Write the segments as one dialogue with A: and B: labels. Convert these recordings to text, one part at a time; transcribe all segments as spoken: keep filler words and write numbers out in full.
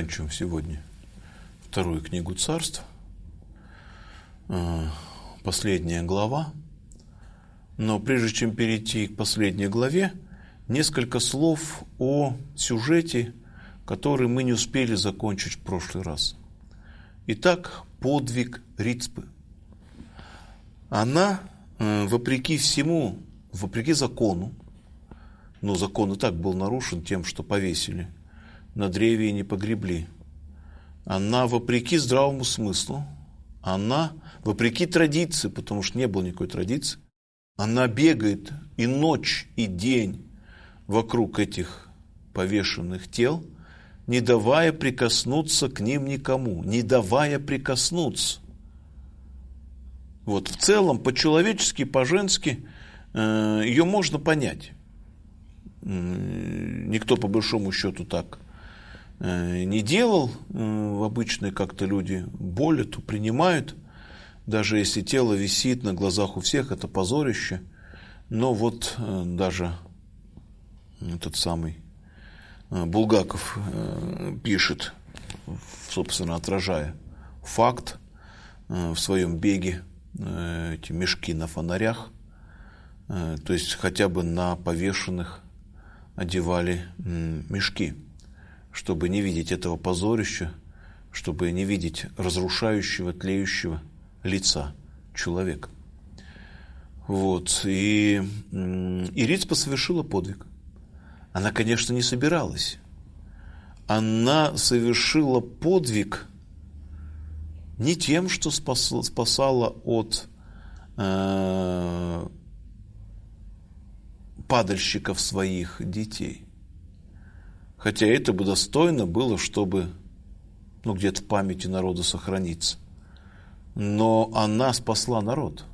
A: заканчиваем сегодня вторую книгу Царств, последняя глава. Но прежде чем перейти к последней главе, несколько слов о сюжете, который мы не успели закончить в прошлый раз. Итак, подвиг Рицпы. Она, вопреки всему, вопреки закону, но закон и так был нарушен тем, что повесили на древе и не погребли. Она, вопреки здравому смыслу, она, вопреки традиции, потому что не было никакой традиции, она бегает и ночь, и день вокруг этих повешенных тел, не давая прикоснуться к ним никому, не давая прикоснуться. Вот, в целом, по-человечески, по-женски э, ее можно понять. Никто, по большому счету, так э, не делал. Э, обычно как-то люди боль эту принимают. Даже если тело висит на глазах у всех, это позорище. Но вот э, даже этот самый э, Булгаков э, пишет, собственно, отражая факт э, в своем беге, э, эти мешки на фонарях, э, то есть хотя бы на повешенных одевали э, мешки, чтобы не видеть этого позорища, чтобы не видеть разрушающего, тлеющего лица человека. Вот. И, и Рицпа совершила подвиг. Она, конечно, не собиралась. Она совершила подвиг не тем, что спасла, спасала от э, падальщиков своих детей. Хотя это бы достойно было, чтобы ну, где-то в памяти народа сохраниться. Но она спасла народ.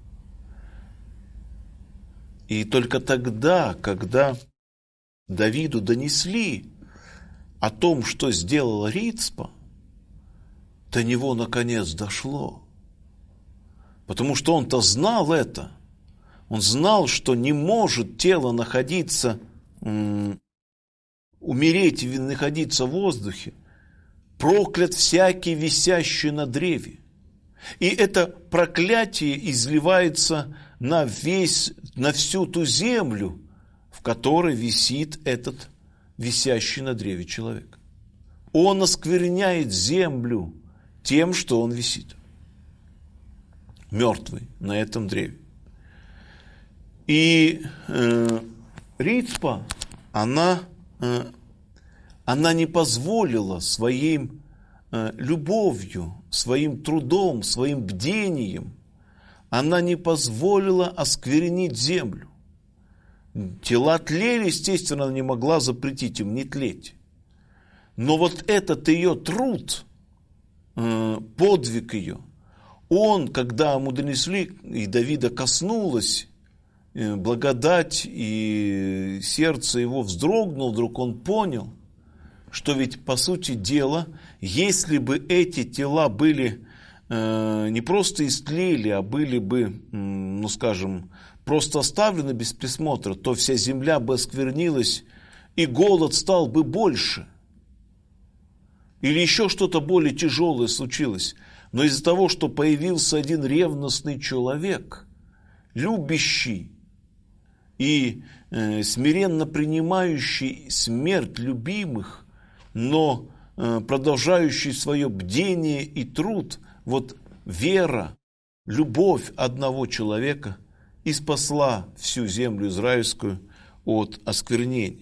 A: И только тогда, когда Давиду донесли о том, что сделала Рицпа, до него наконец дошло. Потому что он-то знал это. Он знал, что не может тело находиться, м- умереть и находиться в воздухе. Проклят всякий, висящий на древе. И это проклятие изливается на весь, на всю ту землю, в которой висит этот висящий на древе человек. Он оскверняет землю тем, что он висит, мертвый на этом древе. И э, Рицпа, она, э, она не позволила своим э, любовью, своим трудом, своим бдением, она не позволила осквернить землю. Тела тлели, естественно, она не могла запретить им не тлеть. Но вот этот ее труд, подвиг ее, он, когда ему донесли, и Давида коснулась благодать, и сердце его вздрогнуло, вдруг он понял, что ведь, по сути дела, если бы эти тела были э, не просто истлели, а были бы, ну скажем, просто оставлены без присмотра, то вся земля бы осквернилась, и голод стал бы больше. Или еще что-то более тяжелое случилось. Но из-за того, что появился один ревностный человек, любящий и э, смиренно принимающий смерть любимых, но э, продолжающий свое бдение и труд, вот вера, любовь одного человека и спасла всю землю израильскую от осквернения.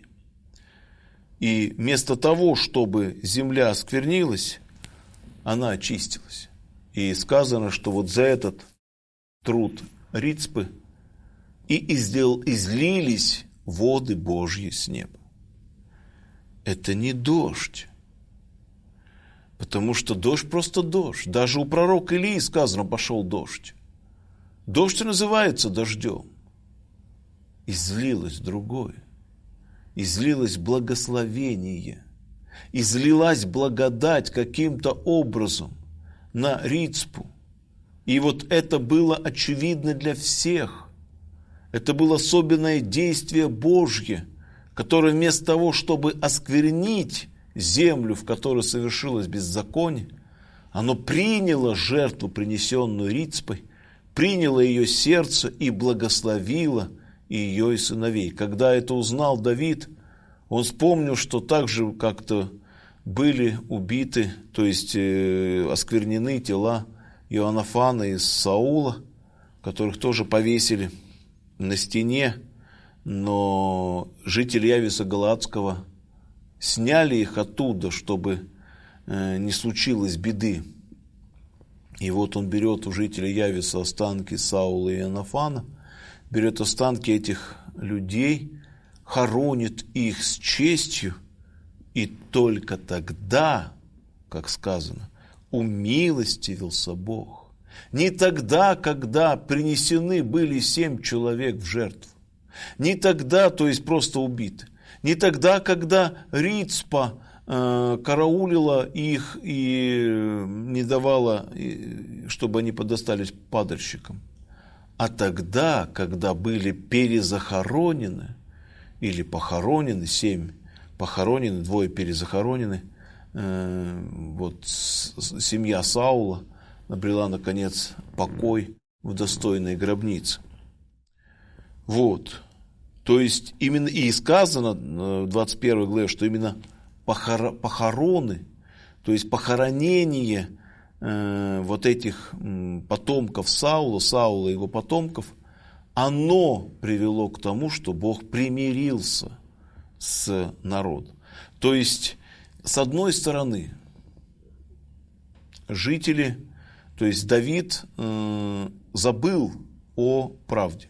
A: И вместо того, чтобы земля осквернилась, она очистилась. И сказано, что вот за этот труд Рицпы и излил, излились воды Божьи с неба. Это не дождь. Потому что дождь просто дождь. Даже у пророка Илии сказано, пошел дождь. Дождь называется дождем. Излилось другое. Излилось благословение. Излилась благодать каким-то образом на Рицпу. И вот это было очевидно для всех. Это было особенное действие Божье, которое вместо того, чтобы осквернить землю, в которой совершилось беззаконие, оно приняло жертву, принесенную Рицпой, приняло ее сердце и благословило и ее и сыновей. Когда это узнал Давид, он вспомнил, что так же как-то были убиты, то есть э, осквернены тела Иоаннафана и Саула, которых тоже повесили на стене, но жители Явиса Галаадского сняли их оттуда, чтобы э, не случилось беды. И вот он берет у жителей Явиса останки Саула и Иоаннафана, берет останки этих людей, хоронит их с честью, и только тогда, как сказано, умилостивился Бог. Не тогда, когда принесены были семь человек в жертву. Не тогда, то есть просто убиты. Не тогда, когда Рицпа э, караулила их и не давала, чтобы они подостались падальщикам. А тогда, когда были перезахоронены или похоронены, семь похоронены, двое перезахоронены, э, вот семья Саула обрела, наконец, покой в достойной гробнице. Вот. То есть, именно и сказано в двадцать первой главе, что именно похороны, то есть похоронение э, вот этих потомков Саула, Саула и его потомков, оно привело к тому, что Бог примирился с народом. То есть, с одной стороны, жители, то есть Давид э, забыл о правде.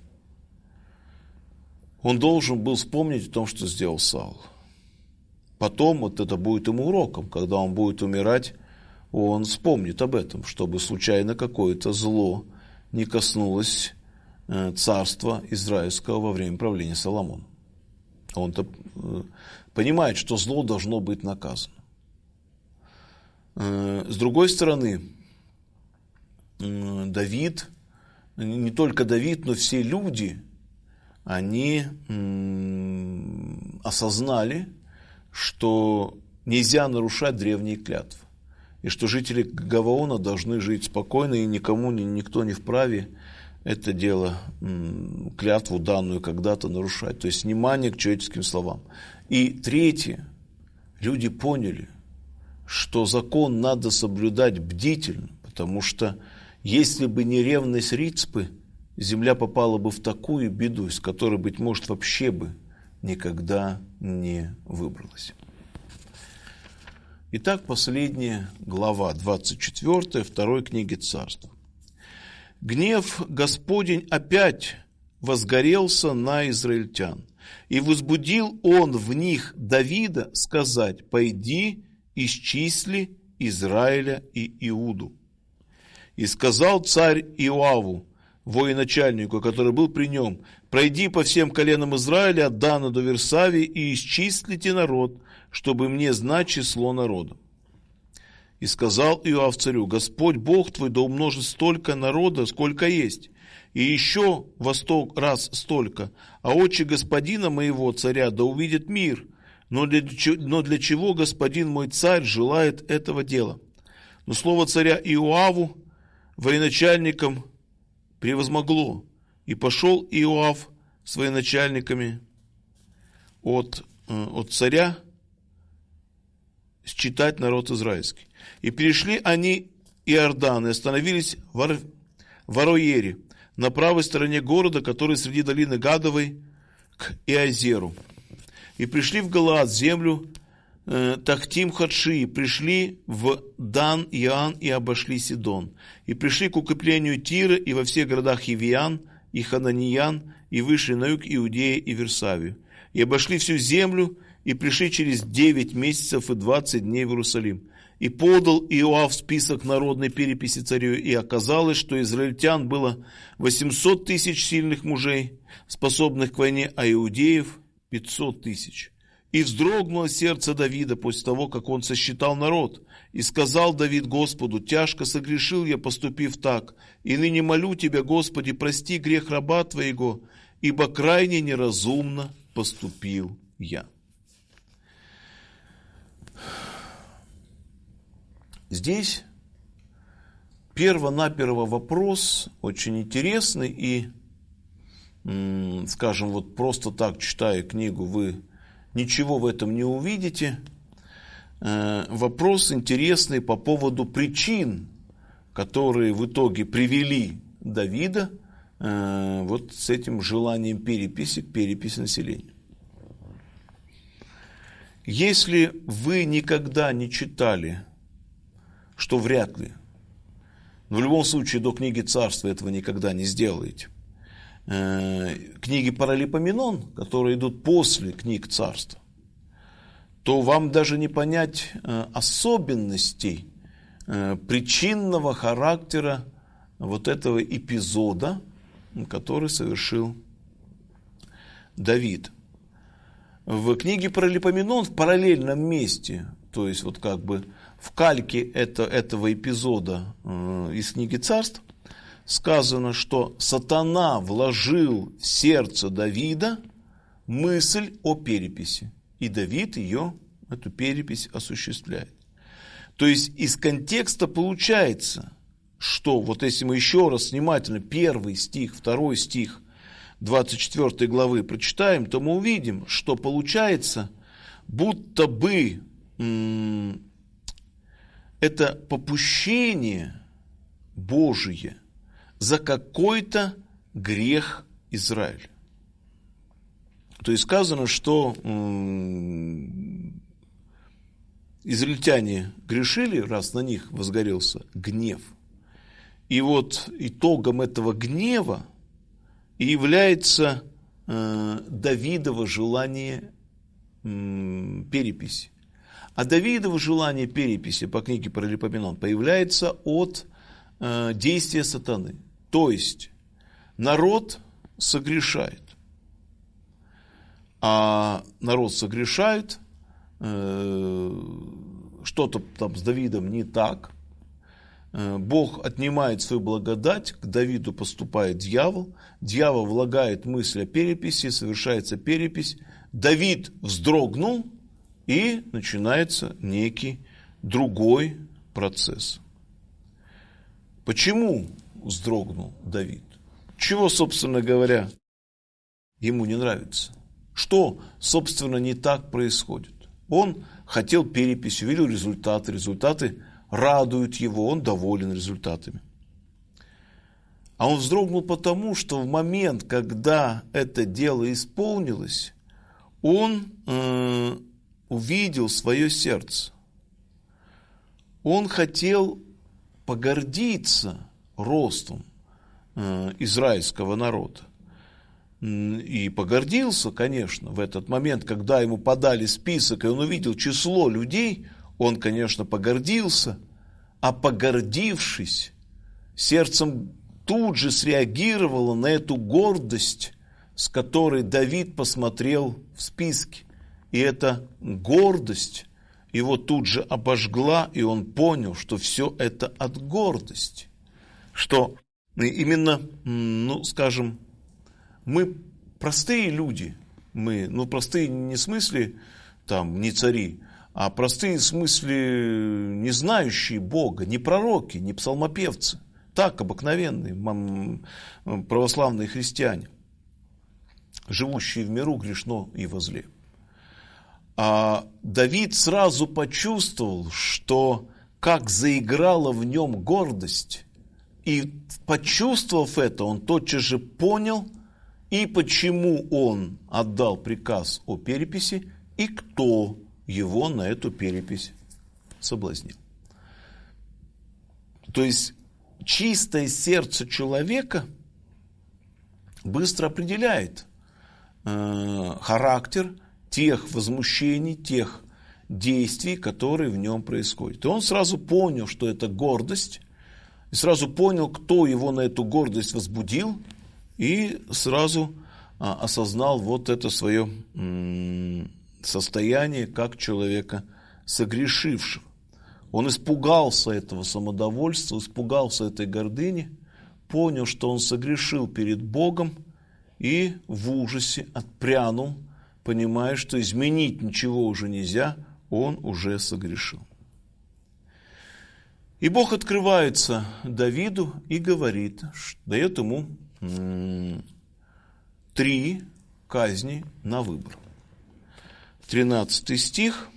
A: Он должен был вспомнить о том, что сделал Саул. Потом вот это будет ему уроком, когда он будет умирать, он вспомнит об этом, чтобы случайно какое-то зло не коснулось э, царства израильского во время правления Соломона. Он-то э, понимает, что зло должно быть наказано. Э, с другой стороны, э, Давид, не только Давид, но все люди, они м, осознали, что нельзя нарушать древние клятвы, и что жители Гаваона должны жить спокойно, и никому, никто не вправе это дело, м, клятву данную когда-то нарушать. То есть внимание к человеческим словам. И третье, люди поняли, что закон надо соблюдать бдительно, потому что если бы не ревность Рицпы, земля попала бы в такую беду, из которой, быть может, вообще бы никогда не выбралась. Итак, последняя глава, двадцать четвёртая, второй книги Царств. «Гнев Господень опять возгорелся на израильтян, и возбудил он в них Давида сказать: пойди, исчисли Израиля и Иуду. И сказал царь Иоаву, военачальнику, который был при нем: пройди по всем коленам Израиля от Дана до Версавии и исчислите народ, чтобы мне знать число народа. И сказал Иоав царю: Господь Бог твой да умножит столько народа, сколько есть, и еще во сто раз столько, а очи господина моего царя да увидит мир. Но для, но для чего господин мой царь желает этого дела? Но слово царя Иоаву военачальникам превозмогло, и пошел Иоав с военачальниками от, от царя считать народ израильский. И перешли они Иордан и остановились в Ароере, на правой стороне города, который среди долины Гадовой, к Иозеру. И пришли в Галаад, землю э, Тахтим-Хадши, и пришли в Дан-Иоан и обошли Сидон. И пришли к укреплению Тира и во всех городах Евиян и Хананиян, и вышли на юг Иудеи и Версавию. И обошли всю землю, и пришли через девять месяцев и двадцать дней в Иерусалим. И подал Иоав список народной переписи царю, и оказалось, что израильтян было восемьсот тысяч сильных мужей, способных к войне, а иудеев пятьсот тысяч. И вздрогнуло сердце Давида после того, как он сосчитал народ. И сказал Давид Господу: тяжко согрешил я, поступив так, и ныне молю тебя, Господи, прости грех раба твоего, ибо крайне неразумно поступил я. Здесь перво-наперво вопрос очень интересный, и, скажем, вот просто так, читая книгу, вы ничего в этом не увидите. Вопрос интересный по поводу причин, которые в итоге привели Давида вот с этим желанием переписи, переписи населения. Если вы никогда не читали, что вряд ли, но в любом случае до книги Царства этого никогда не сделаете, книги Паралипоменон, которые идут после книг Царства, то вам даже не понять особенностей причинного характера вот этого эпизода, который совершил Давид. В книге Паралипоменон в параллельном месте, то есть вот как бы в кальке это, этого эпизода э, из книги Царств, сказано, что сатана вложил в сердце Давида мысль о переписи, и Давид ее, эту перепись, осуществляет. То есть из контекста получается, что вот если мы еще раз внимательно первый стих, второй стих двадцать четвёртой главы прочитаем, то мы увидим, что получается, будто бы м- это попущение Божие за какой-то грех Израиля. То есть сказано, что м- израильтяне грешили, раз на них возгорелся гнев. И вот итогом этого гнева и является э, Давидово желание э, переписи. А Давидово желание переписи по книге Паралипоменон появляется от э, действия сатаны. То есть народ согрешает. А народ согрешает, э, что-то там с Давидом не так. Бог отнимает свою благодать, к Давиду поступает дьявол, дьявол влагает мысль о переписи, совершается перепись, Давид вздрогнул, и начинается некий другой процесс. Почему вздрогнул Давид? Чего, собственно говоря, ему не нравится? Что, собственно, не так происходит? Он хотел перепись, увидел результаты, результаты радуют его, он доволен результатами. А он вздрогнул потому, что в момент, когда это дело исполнилось, он э, увидел свое сердце. Он хотел погордиться ростом э, израильского народа. И погордился, конечно, в этот момент, когда ему подали список, и он увидел число людей, он, конечно, погордился, а погордившись, сердцем тут же среагировало на эту гордость, с которой Давид посмотрел в списке. И эта гордость его тут же обожгла, и он понял, что все это от гордости. Что именно, ну, скажем, мы простые люди, мы, ну, простые не в смысле, там, не цари, а простые в смысле не знающие Бога, не пророки, не псалмопевцы, так, обыкновенные православные христиане, живущие в миру грешно и во зле. А Давид сразу почувствовал, что как заиграла в нем гордость, и почувствовав это, он тотчас же понял, и почему он отдал приказ о переписи, и кто его на эту перепись соблазнил. То есть чистое сердце человека быстро определяет э, характер тех возмущений, тех действий, которые в нем происходят. И он сразу понял, что это гордость, и сразу понял, кто его на эту гордость возбудил, и сразу а, осознал вот это свое м- состояние как человека согрешившего. Он испугался этого самодовольства, испугался этой гордыни, понял, что он согрешил перед Богом, и в ужасе отпрянул, понимая, что изменить ничего уже нельзя, он уже согрешил. И Бог открывается Давиду и говорит, дает ему три казни на выбор. тринадцатый стих.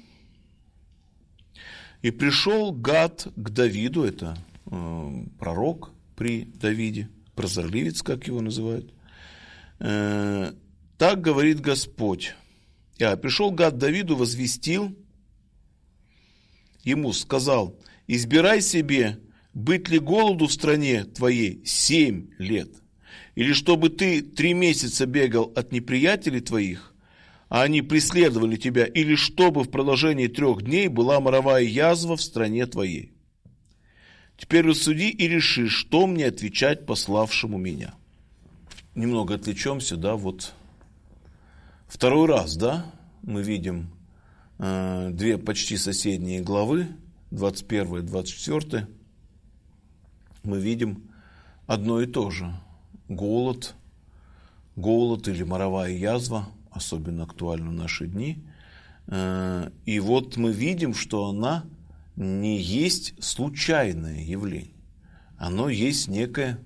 A: «И пришел Гад к Давиду», это э, пророк при Давиде, прозорливец, как его называют. Э, «Так говорит Господь». А, «Пришел Гад к Давиду, возвестил ему, сказал: избирай себе, быть ли голоду в стране твоей семь лет, или чтобы ты три месяца бегал от неприятелей твоих, а они преследовали тебя, или чтобы в продолжении трех дней была моровая язва в стране твоей. Теперь рассуди и реши, что мне отвечать пославшему меня». Немного отвлечемся, да, вот второй раз, да, мы видим э, две почти соседние главы, двадцать первая, двадцать четвёртая, мы видим одно и то же. Голод, голод или моровая язва, особенно актуально в наши дни. И вот мы видим, что она не есть случайное явление. Оно есть некое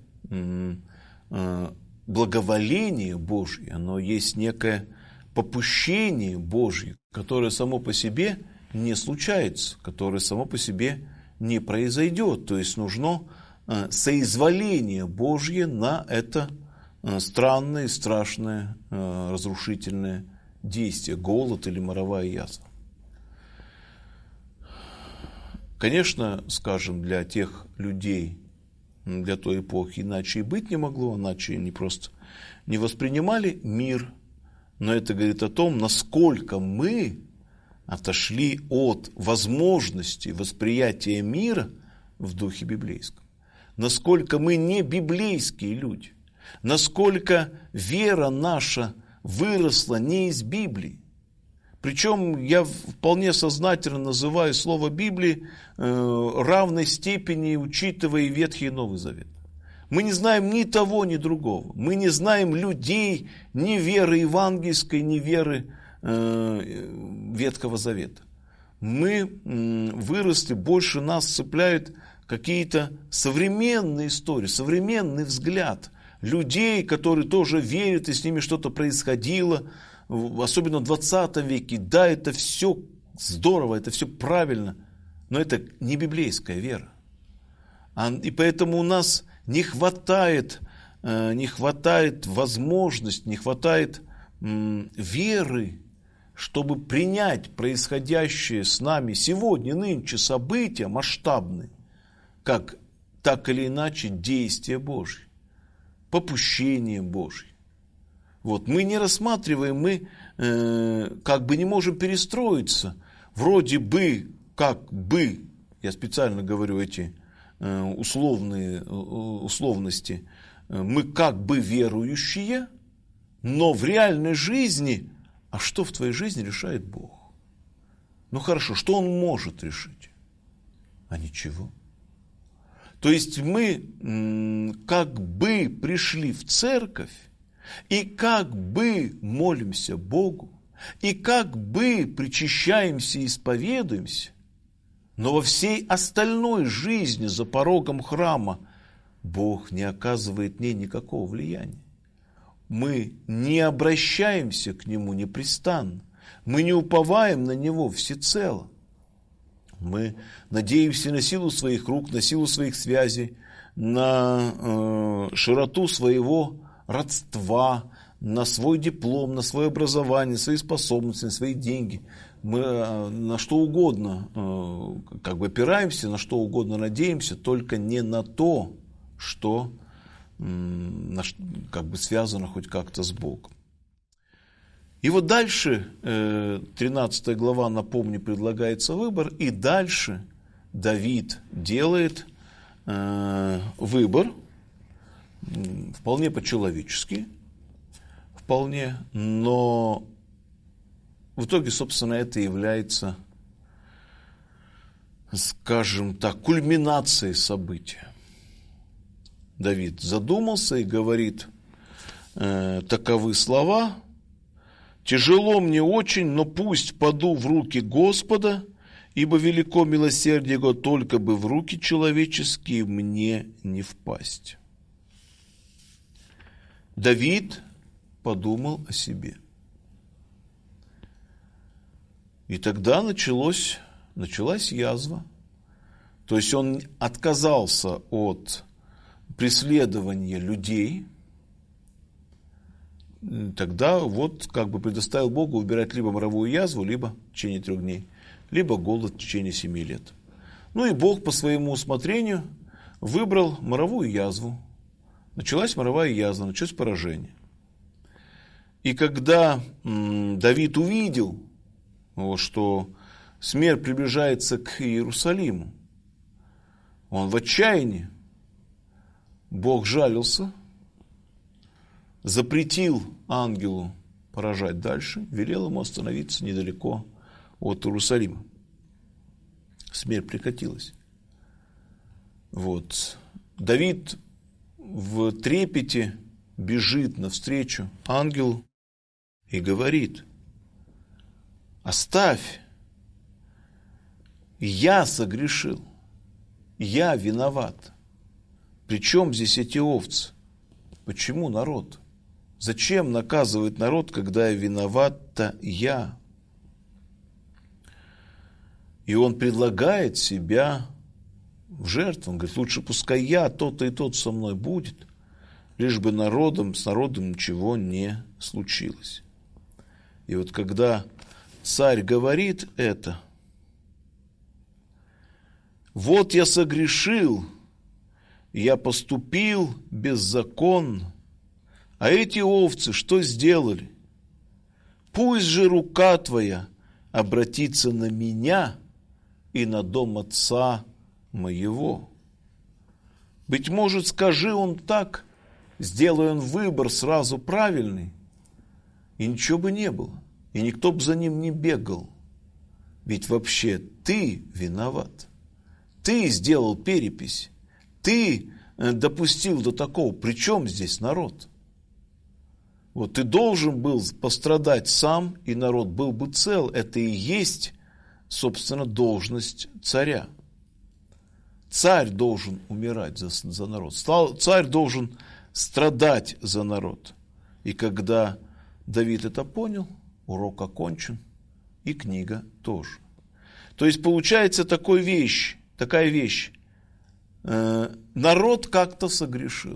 A: благоволение Божье, оно есть некое попущение Божье, которое само по себе не случается, которое само по себе не произойдет. То есть нужно соизволение Божье на это странное, страшное, разрушительное действие, голод или моровая язва. Конечно, скажем, для тех людей, для той эпохи иначе и быть не могло, иначе они просто не воспринимали мир. Но это говорит о том, насколько мы отошли от возможности восприятия мира в духе библейском. Насколько мы не библейские люди. Насколько вера наша выросла не из Библии. Причем я вполне сознательно называю слово Библии э, равной степени, учитывая Ветхий и Новый Завет. Мы не знаем ни того, ни другого. Мы не знаем людей, ни веры евангельской, ни веры э, Ветхого Завета. Мы э, выросли, больше нас цепляют какие-то современные истории, современный взгляд людей, которые тоже верят, и с ними что-то происходило, особенно в двадцатом веке. Да, это все здорово, это все правильно, но это не библейская вера. И поэтому у нас не хватает, не хватает возможности, не хватает веры, чтобы принять происходящее с нами сегодня, нынче события масштабные, как так или иначе действие Божье, попущение Божье. Вот, мы не рассматриваем, мы э, как бы не можем перестроиться. Вроде бы, как бы, я специально говорю эти э, условные э, условности, э, мы как бы верующие, но в реальной жизни, а что в твоей жизни решает Бог? Ну хорошо, что Он может решить? А ничего. То есть мы м, как бы пришли в церковь, и как бы молимся Богу, и как бы причащаемся и исповедуемся, но во всей остальной жизни за порогом храма Бог не оказывает мне никакого влияния. Мы не обращаемся к Нему непрестанно, мы не уповаем на Него всецело. Мы надеемся на силу своих рук, на силу своих связей, на э, широту своего родства, на свой диплом, на свое образование, свои способности, на свои деньги. Мы э, на что угодно э, как бы опираемся, на что угодно надеемся, только не на то, что э, на, как бы связано хоть как-то с Богом. И вот дальше, тринадцатая глава, напомню, предлагается выбор, и дальше Давид делает э, выбор, вполне по-человечески, вполне, но в итоге, собственно, это является, скажем так, кульминацией события. Давид задумался и говорит э, таковы слова: «Тяжело мне очень, но пусть паду в руки Господа, ибо велико милосердие Его, только бы в руки человеческие мне не впасть». Давид подумал о себе. И тогда началось, началась язва. То есть он отказался от преследования людей. Тогда вот как бы предоставил Богу выбирать либо моровую язву, либо в течение трех дней, либо голод в течение семи лет. Ну и Бог по своему усмотрению выбрал моровую язву. Началась моровая язва, началось поражение. И когда м, Давид увидел, вот, что смерть приближается к Иерусалиму, он в отчаянии. Бог жалился, запретил ангелу поражать дальше, велел ему остановиться недалеко от Иерусалима. Смерть прекратилась. Вот. Давид в трепете бежит навстречу ангелу и говорит: «Оставь, я согрешил, я виноват. Причем здесь эти овцы? Почему народ? Зачем наказывает народ, когда виноват-то я?» И он предлагает себя в жертву. Он говорит: лучше пускай я, тот-то и тот со мной будет, лишь бы народом, с народом ничего не случилось. И вот когда царь говорит это: «Вот я согрешил, я поступил беззаконно, а эти овцы что сделали? Пусть же рука твоя обратится на меня и на дом отца моего». Быть может, скажи он так, сделай он выбор сразу правильный, и ничего бы не было, и никто бы за ним не бегал. Ведь вообще ты виноват. Ты сделал перепись. Ты допустил до такого. Причем здесь народ? Вот ты должен был пострадать сам, и народ был бы цел. Это и есть, собственно, должность царя. Царь должен умирать за, за народ. Царь должен страдать за народ. И когда Давид это понял, урок окончен, и книга тоже. То есть получается такой вещь, такая вещь. Э, народ как-то согрешил.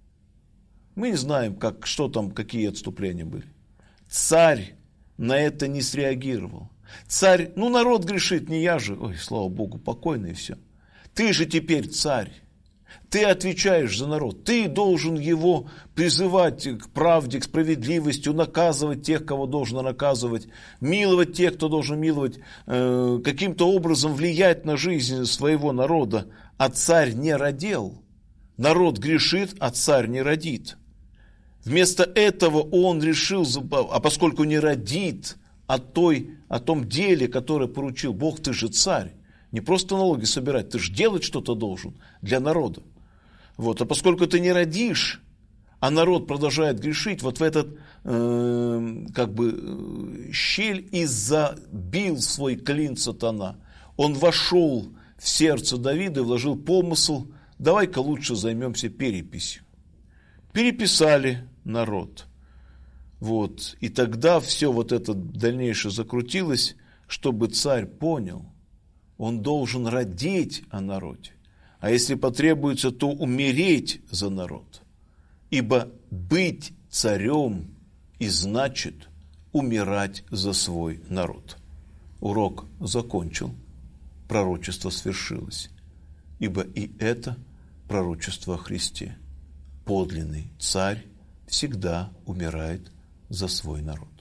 A: Мы не знаем, как, что там, какие отступления были. Царь на это не среагировал. Царь, ну народ грешит, не я же. Ой, слава Богу, покойно и все. Ты же теперь царь. Ты отвечаешь за народ. Ты должен его призывать к правде, к справедливости, наказывать тех, кого должен наказывать, миловать тех, кто должен миловать, э, каким-то образом влиять на жизнь своего народа. А царь не родил. Народ грешит, а царь не родит. Вместо этого он решил, а поскольку не родит о, той, о том деле, которое поручил Бог, ты же царь. Не просто налоги собирать, ты же делать что-то должен для народа. Вот. А поскольку ты не родишь, а народ продолжает грешить, вот в этот э, как бы щель и забил свой клин сатана. Он вошел в сердце Давида и вложил помысл: давай-ка лучше займемся переписью. Переписали народ. Вот. И тогда все вот это дальнейшее закрутилось, чтобы царь понял, он должен родить о народе. А если потребуется, то умереть за народ. Ибо быть царем и значит умирать за свой народ. Урок закончил, пророчество свершилось. Ибо и это пророчество о Христе. Подлинный царь всегда умирает за свой народ.